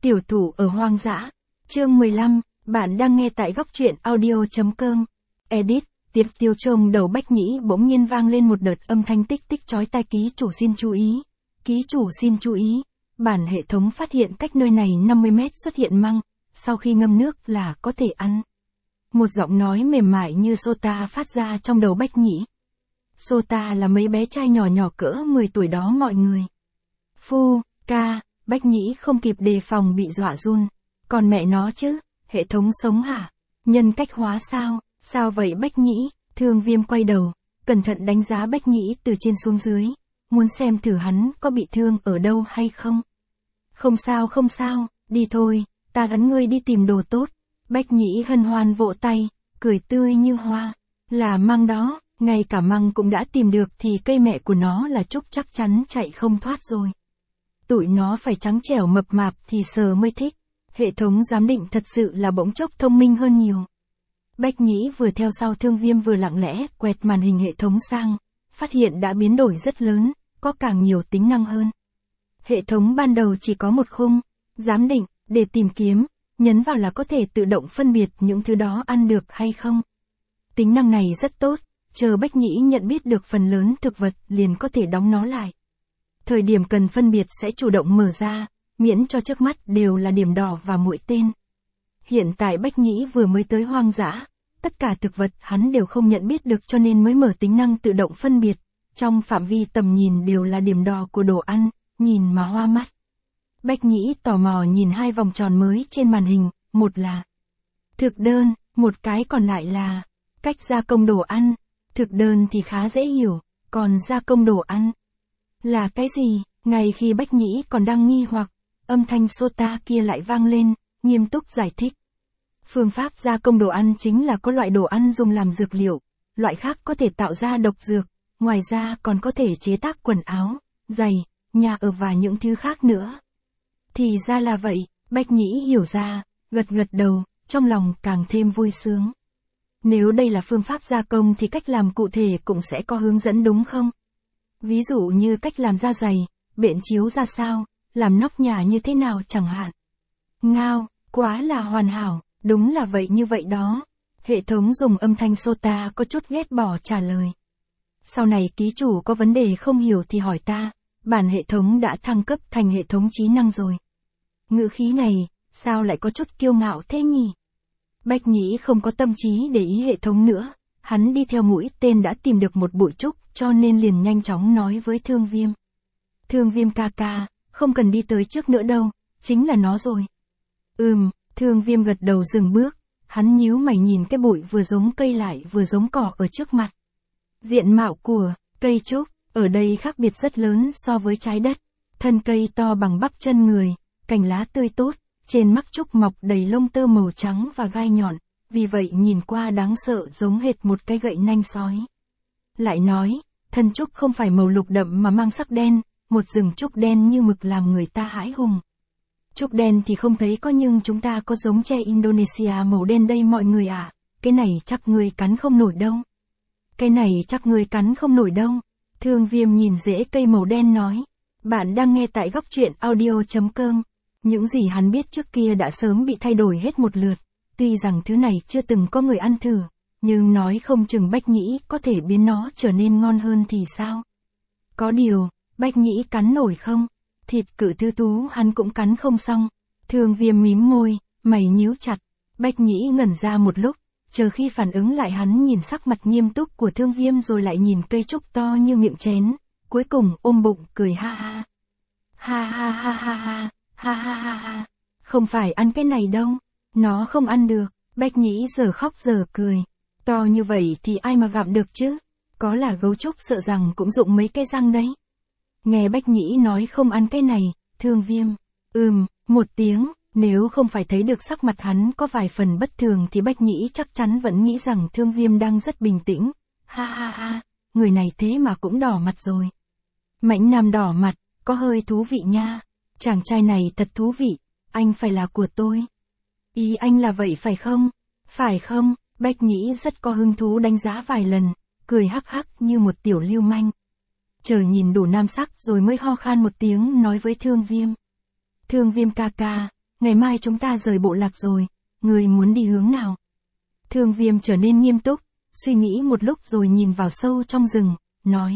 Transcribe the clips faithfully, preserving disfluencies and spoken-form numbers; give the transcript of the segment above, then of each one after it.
Tiểu thủ ở hoang dã. Chương mười lăm, bạn đang nghe tại góc truyện audio.com. Edit, Tiệp Tiêu trông đầu Bách Nhĩ bỗng nhiên vang lên một đợt âm thanh tích tích chói tai. Ký chủ xin chú ý. Ký chủ xin chú ý. Bản hệ thống phát hiện cách nơi này năm mươi mét xuất hiện măng, sau khi ngâm nước là có thể ăn. Một giọng nói mềm mại như Sota phát ra trong đầu Bách Nhĩ. Sota là mấy bé trai nhỏ nhỏ cỡ mười tuổi đó mọi người. Phu, ca, Bách Nhĩ không kịp đề phòng bị dọa run. Còn mẹ nó chứ, hệ thống sống hả? Nhân cách hóa sao? Sao vậy Bách Nhĩ? Thương Viêm quay đầu, cẩn thận đánh giá Bách Nhĩ từ trên xuống dưới, muốn xem thử hắn có bị thương ở đâu hay không. Không sao không sao, đi thôi, ta gắn ngươi đi tìm đồ tốt. Bách Nhĩ hân hoan vỗ tay, cười tươi như hoa. Là măng đó, ngay cả măng cũng đã tìm được thì cây mẹ của nó là Trúc chắc chắn chạy không thoát rồi. Tụi nó phải trắng trẻo mập mạp thì sờ mới thích. Hệ thống giám định thật sự là bỗng chốc thông minh hơn nhiều. Bách Nhĩ vừa theo sau Thương Viêm vừa lặng lẽ quẹt màn hình hệ thống sang, phát hiện đã biến đổi rất lớn, có càng nhiều tính năng hơn. Hệ thống ban đầu chỉ có một khung, giám định, để tìm kiếm, nhấn vào là có thể tự động phân biệt những thứ đó ăn được hay không. Tính năng này rất tốt, chờ Bách Nhĩ nhận biết được phần lớn thực vật liền có thể đóng nó lại. Thời điểm cần phân biệt sẽ chủ động mở ra, miễn cho trước mắt đều là điểm đỏ và mũi tên. Hiện tại Bách Nhĩ vừa mới tới hoang dã, tất cả thực vật hắn đều không nhận biết được cho nên mới mở tính năng tự động phân biệt, trong phạm vi tầm nhìn đều là điểm đỏ của đồ ăn, nhìn mà hoa mắt. Bách Nhĩ tò mò nhìn hai vòng tròn mới trên màn hình, một là thực đơn, một cái còn lại là cách gia công đồ ăn. Thực đơn thì khá dễ hiểu, còn gia công đồ ăn là cái gì? Ngay khi Bách Nhĩ còn đang nghi hoặc, âm thanh Sota kia lại vang lên, nghiêm túc giải thích. Phương pháp gia công đồ ăn chính là có loại đồ ăn dùng làm dược liệu, loại khác có thể tạo ra độc dược, ngoài ra còn có thể chế tác quần áo, giày, nhà ở và những thứ khác nữa. Thì ra là vậy, Bách Nhĩ hiểu ra, gật gật đầu, trong lòng càng thêm vui sướng. Nếu đây là phương pháp gia công thì cách làm cụ thể cũng sẽ có hướng dẫn đúng không? Ví dụ như cách làm da giày, bện chiếu ra sao, làm nóc nhà như thế nào chẳng hạn. Ngao, quá là hoàn hảo, đúng là vậy như vậy đó. Hệ thống dùng âm thanh Sota có chút ghét bỏ trả lời. Sau này ký chủ có vấn đề không hiểu thì hỏi ta, bản hệ thống đã thăng cấp thành hệ thống trí năng rồi. Ngữ khí này, sao lại có chút kiêu ngạo thế nhỉ? Bách Nhĩ không có tâm trí để ý hệ thống nữa, hắn đi theo mũi tên đã tìm được một bụi trúc cho nên liền nhanh chóng nói với Thương Viêm. Thương Viêm ca ca, không cần đi tới trước nữa đâu, chính là nó rồi. Ừm, Thương Viêm gật đầu dừng bước, hắn nhíu mày nhìn cái bụi vừa giống cây lại vừa giống cỏ ở trước mặt. Diện mạo của cây trúc, ở đây khác biệt rất lớn so với trái đất, thân cây to bằng bắp chân người, cành lá tươi tốt, trên mắc trúc mọc đầy lông tơ màu trắng và gai nhọn, vì vậy nhìn qua đáng sợ giống hệt một cái gậy nanh sói. Lại nói, thân trúc không phải màu lục đậm mà mang sắc đen, một rừng trúc đen như mực làm người ta hãi hùng. Trúc đen thì không thấy có nhưng chúng ta có giống tre Indonesia màu đen đây mọi người ạ, à. Cái này chắc ngươi cắn không nổi đâu. Cái này chắc ngươi cắn không nổi đâu. Thương Viêm nhìn rễ cây màu đen nói. Bạn đang nghe tại góc truyện audio.com. Những gì hắn biết trước kia đã sớm bị thay đổi hết một lượt. Tuy rằng thứ này chưa từng có người ăn thử, nhưng nói không chừng Bách Nhĩ có thể biến nó trở nên ngon hơn thì sao? Có điều, Bách Nhĩ cắn nổi không? Thịt cự thư thú hắn cũng cắn không xong. Thương Viêm mím môi, mày nhíu chặt. Bách Nhĩ ngẩn ra một lúc, chờ khi phản ứng lại hắn nhìn sắc mặt nghiêm túc của Thương Viêm rồi lại nhìn cây trúc to như miệng chén, cuối cùng ôm bụng cười ha ha. Ha ha ha ha ha, ha ha ha ha, không phải ăn cái này đâu, nó không ăn được. Bách Nhĩ giờ khóc giờ cười, to như vậy thì ai mà gặm được chứ, có là gấu trúc sợ rằng cũng dụng mấy cái răng đấy. Nghe Bách Nhĩ nói không ăn cái này, Thương Viêm, ừm, một tiếng, nếu không phải thấy được sắc mặt hắn có vài phần bất thường thì Bách Nhĩ chắc chắn vẫn nghĩ rằng Thương Viêm đang rất bình tĩnh. Ha ha ha, người này thế mà cũng đỏ mặt rồi. Mãnh Nam đỏ mặt, có hơi thú vị nha. Chàng trai này thật thú vị, anh phải là của tôi. Ý anh là vậy phải không? Phải không? Bách Nhĩ rất có hứng thú đánh giá vài lần, cười hắc hắc như một tiểu lưu manh. Chờ nhìn đủ nam sắc rồi mới ho khan một tiếng nói với Thương Viêm. Thương Viêm ca ca, ngày mai chúng ta rời bộ lạc rồi, người muốn đi hướng nào? Thương Viêm trở nên nghiêm túc, suy nghĩ một lúc rồi nhìn vào sâu trong rừng, nói.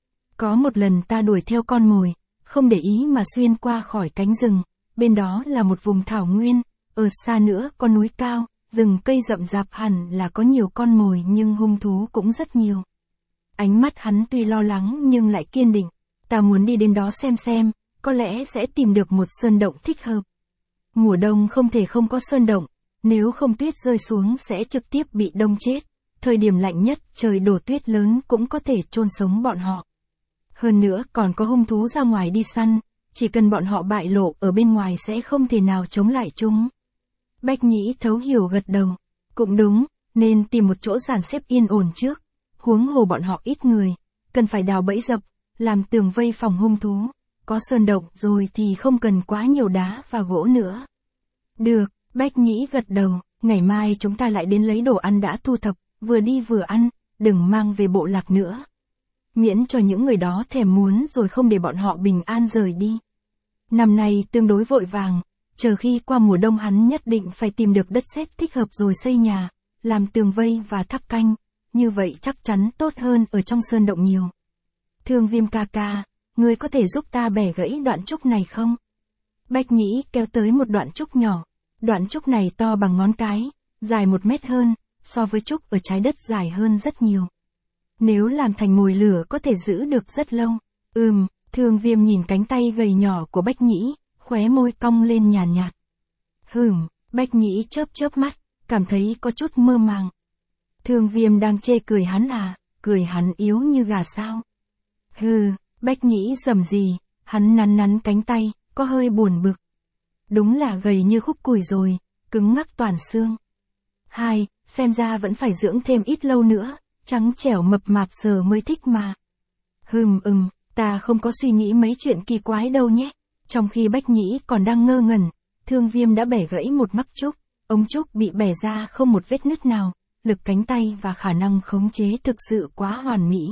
Có một lần ta đuổi theo con mồi, không để ý mà xuyên qua khỏi cánh rừng, bên đó là một vùng thảo nguyên, ở xa nữa có núi cao, rừng cây rậm rạp hẳn là có nhiều con mồi nhưng hung thú cũng rất nhiều. Ánh mắt hắn tuy lo lắng nhưng lại kiên định, ta muốn đi đến đó xem xem, có lẽ sẽ tìm được một sơn động thích hợp. Mùa đông không thể không có sơn động, nếu không tuyết rơi xuống sẽ trực tiếp bị đông chết, thời điểm lạnh nhất trời đổ tuyết lớn cũng có thể chôn sống bọn họ. Hơn nữa còn có hung thú ra ngoài đi săn, chỉ cần bọn họ bại lộ ở bên ngoài sẽ không thể nào chống lại chúng. Bách Nhĩ thấu hiểu gật đầu, cũng đúng, nên tìm một chỗ dàn xếp yên ổn trước, huống hồ bọn họ ít người, cần phải đào bẫy dập, làm tường vây phòng hung thú, có sơn động rồi thì không cần quá nhiều đá và gỗ nữa. Được, Bách Nhĩ gật đầu, ngày mai chúng ta lại đến lấy đồ ăn đã thu thập, vừa đi vừa ăn, đừng mang về bộ lạc nữa. Miễn cho những người đó thèm muốn rồi không để bọn họ bình an rời đi. Năm nay tương đối vội vàng, chờ khi qua mùa đông hắn nhất định phải tìm được đất sét thích hợp rồi xây nhà, làm tường vây và thắp canh, như vậy chắc chắn tốt hơn ở trong sơn động nhiều. Thương Viêm ca ca, ngươi có thể giúp ta bẻ gãy đoạn trúc này không? Bách Nhĩ kéo tới một đoạn trúc nhỏ, đoạn trúc này to bằng ngón cái, dài một mét hơn, so với trúc ở trái đất dài hơn rất nhiều. Nếu làm thành mồi lửa có thể giữ được rất lâu. Ừm, Thương Viêm nhìn cánh tay gầy nhỏ của Bách Nhĩ, khóe môi cong lên nhàn nhạt, nhạt. Hừm, Bách Nhĩ chớp chớp mắt, cảm thấy có chút mơ màng. Thương Viêm đang chê cười hắn à, cười hắn yếu như gà sao? Hừ, Bách Nhĩ rầm gì, hắn nắn nắn cánh tay, có hơi buồn bực. Đúng là gầy như khúc củi rồi, cứng ngắc toàn xương. Hai, xem ra vẫn phải dưỡng thêm ít lâu nữa, trắng trẻo mập mạp sờ mới thích mà. Hừm ừm, ta không có suy nghĩ mấy chuyện kỳ quái đâu nhé. Trong khi Bách Nhĩ còn đang ngơ ngẩn, Thương Viêm đã bẻ gãy một mắc trúc, ống trúc bị bẻ ra không một vết nứt nào, lực cánh tay và khả năng khống chế thực sự quá hoàn mỹ.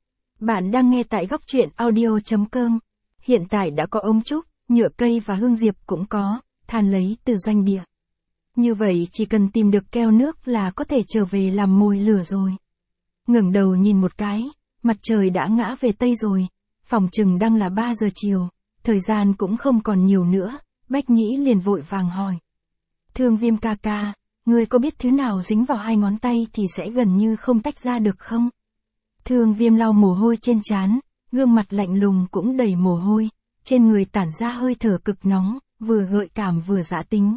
Bạn đang nghe tại góc truyện audio chấm com. Hiện tại đã có ống trúc, nhựa cây và hương diệp cũng có, than lấy từ doanh địa. Như vậy chỉ cần tìm được keo nước là có thể trở về làm mồi lửa rồi. Ngẩng đầu nhìn một cái, mặt trời đã ngã về tây rồi, phòng chừng đang là ba giờ chiều, thời gian cũng không còn nhiều nữa, Bách Nhĩ liền vội vàng hỏi. Thương Viêm ca ca, ngươi có biết thứ nào dính vào hai ngón tay thì sẽ gần như không tách ra được không? Thương Viêm lau mồ hôi trên trán, gương mặt lạnh lùng cũng đầy mồ hôi, trên người tản ra hơi thở cực nóng, vừa gợi cảm vừa dã tính.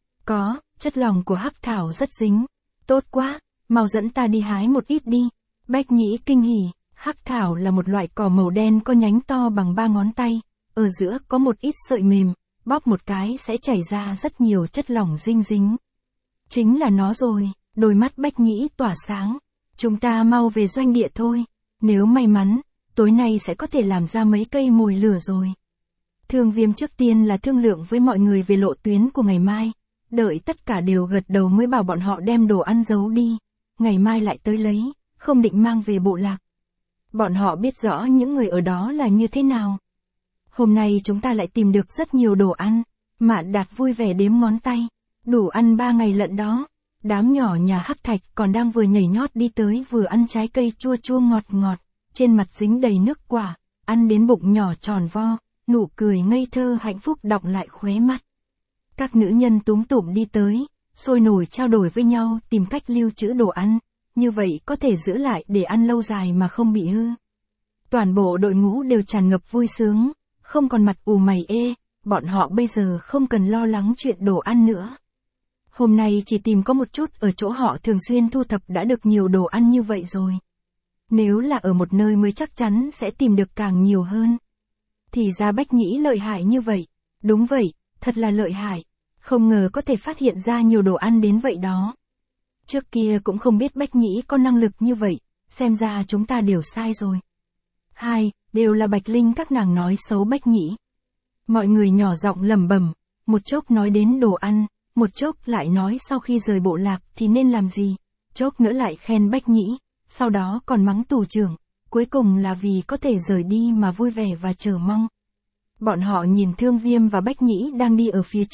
Có, chất lỏng của hắc thảo rất dính. Tốt quá, mau dẫn ta đi hái một ít đi. Bách Nhĩ kinh hỉ, hắc thảo là một loại cỏ màu đen có nhánh to bằng ba ngón tay, ở giữa có một ít sợi mềm, bóp một cái sẽ chảy ra rất nhiều chất lỏng dinh dính. Chính là nó rồi, đôi mắt Bách Nhĩ tỏa sáng. Chúng ta mau về doanh địa thôi, nếu may mắn, tối nay sẽ có thể làm ra mấy cây mồi lửa rồi. Thương Viêm trước tiên là thương lượng với mọi người về lộ tuyến của ngày mai, đợi tất cả đều gật đầu mới bảo bọn họ đem đồ ăn giấu đi, ngày mai lại tới lấy, không định mang về bộ lạc. Bọn họ biết rõ những người ở đó là như thế nào. Hôm nay chúng ta lại tìm được rất nhiều đồ ăn, Mạn Đạt vui vẻ đếm ngón tay, đủ ăn ba ngày lận đó. Đám nhỏ nhà Hắc Thạch còn đang vừa nhảy nhót đi tới vừa ăn trái cây chua chua ngọt ngọt, trên mặt dính đầy nước quả, ăn đến bụng nhỏ tròn vo, nụ cười ngây thơ hạnh phúc đọng lại khóe mắt. Các nữ nhân túm tụm đi tới, sôi nổi trao đổi với nhau tìm cách lưu trữ đồ ăn, như vậy có thể giữ lại để ăn lâu dài mà không bị hư. Toàn bộ đội ngũ đều tràn ngập vui sướng, không còn mặt ù mày ê, bọn họ bây giờ không cần lo lắng chuyện đồ ăn nữa. Hôm nay chỉ tìm có một chút ở chỗ họ thường xuyên thu thập đã được nhiều đồ ăn như vậy rồi. Nếu là ở một nơi mới chắc chắn sẽ tìm được càng nhiều hơn. Thì ra Bách Nhĩ lợi hại như vậy. Đúng vậy, thật là lợi hại. Không ngờ có thể phát hiện ra nhiều đồ ăn đến vậy đó. Trước kia cũng không biết Bách Nhĩ có năng lực như vậy, xem ra chúng ta đều sai rồi. Hai, đều là Bạch Linh các nàng nói xấu Bách Nhĩ. Mọi người nhỏ giọng lẩm bẩm, một chốc nói đến đồ ăn, một chốc lại nói sau khi rời bộ lạc thì nên làm gì, chốc nữa lại khen Bách Nhĩ, sau đó còn mắng tù trưởng, cuối cùng là vì có thể rời đi mà vui vẻ và chờ mong. Bọn họ nhìn Thương Viêm và Bách Nhĩ đang đi ở phía trước,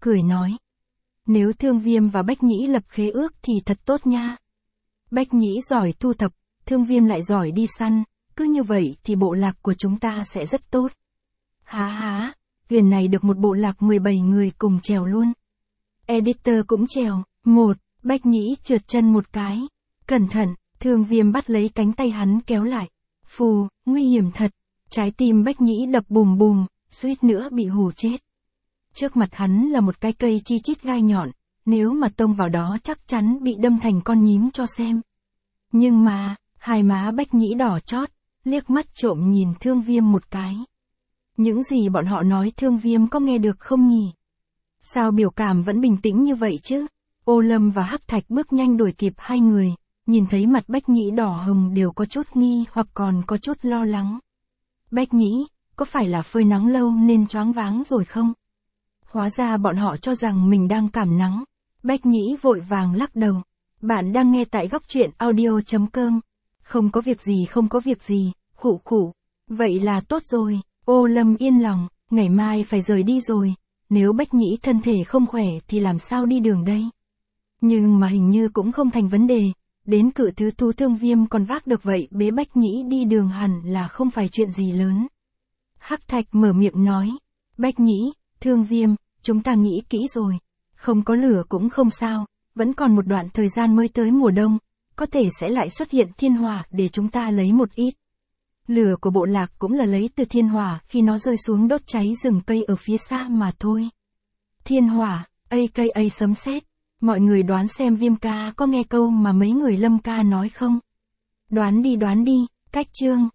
cười nói. Nếu Thương Viêm và Bách Nhĩ lập khế ước thì thật tốt nha. Bách Nhĩ giỏi thu thập, Thương Viêm lại giỏi đi săn, cứ như vậy thì bộ lạc của chúng ta sẽ rất tốt. Há há, huyền này được một bộ lạc mười bảy người cùng trèo luôn. Editor cũng trèo, một, Bách Nhĩ trượt chân một cái. Cẩn thận, Thương Viêm bắt lấy cánh tay hắn kéo lại. Phù, nguy hiểm thật. Trái tim Bách Nhĩ đập bùm bùm, suýt nữa bị hù chết. Trước mặt hắn là một cái cây chi chít gai nhọn, nếu mà tông vào đó chắc chắn bị đâm thành con nhím cho xem. Nhưng mà, hai má Bách Nhĩ đỏ chót, liếc mắt trộm nhìn Thương Viêm một cái. Những gì bọn họ nói Thương Viêm có nghe được không nhỉ? Sao biểu cảm vẫn bình tĩnh như vậy chứ? Ô Lâm và Hắc Thạch bước nhanh đuổi kịp hai người, nhìn thấy mặt Bách Nhĩ đỏ hồng đều có chút nghi hoặc còn có chút lo lắng. Bách Nhĩ, có phải là phơi nắng lâu nên choáng váng rồi không? Hóa ra bọn họ cho rằng mình đang cảm nắng. Bách Nhĩ vội vàng lắc đầu. Bạn đang nghe tại góc truyện audio chấm com. Không có việc gì không có việc gì, khụ khụ. Vậy là tốt rồi. Ô Lâm yên lòng, ngày mai phải rời đi rồi. Nếu Bách Nhĩ thân thể không khỏe thì làm sao đi đường đây? Nhưng mà hình như cũng không thành vấn đề. Đến cự thứ thú Thương Viêm còn vác được vậy, bế Bách Nhĩ đi đường hẳn là không phải chuyện gì lớn. Hắc Thạch mở miệng nói. Bách Nhĩ, Thương Viêm, chúng ta nghĩ kỹ rồi. Không có lửa cũng không sao, vẫn còn một đoạn thời gian mới tới mùa đông, có thể sẽ lại xuất hiện thiên hỏa để chúng ta lấy một ít. Lửa của bộ lạc cũng là lấy từ thiên hỏa khi nó rơi xuống đốt cháy rừng cây ở phía xa mà thôi. Thiên hỏa, a ca a sấm sét. Mọi người đoán xem Viêm ca có nghe câu mà mấy người Lâm ca nói không? Đoán đi đoán đi, cách chương.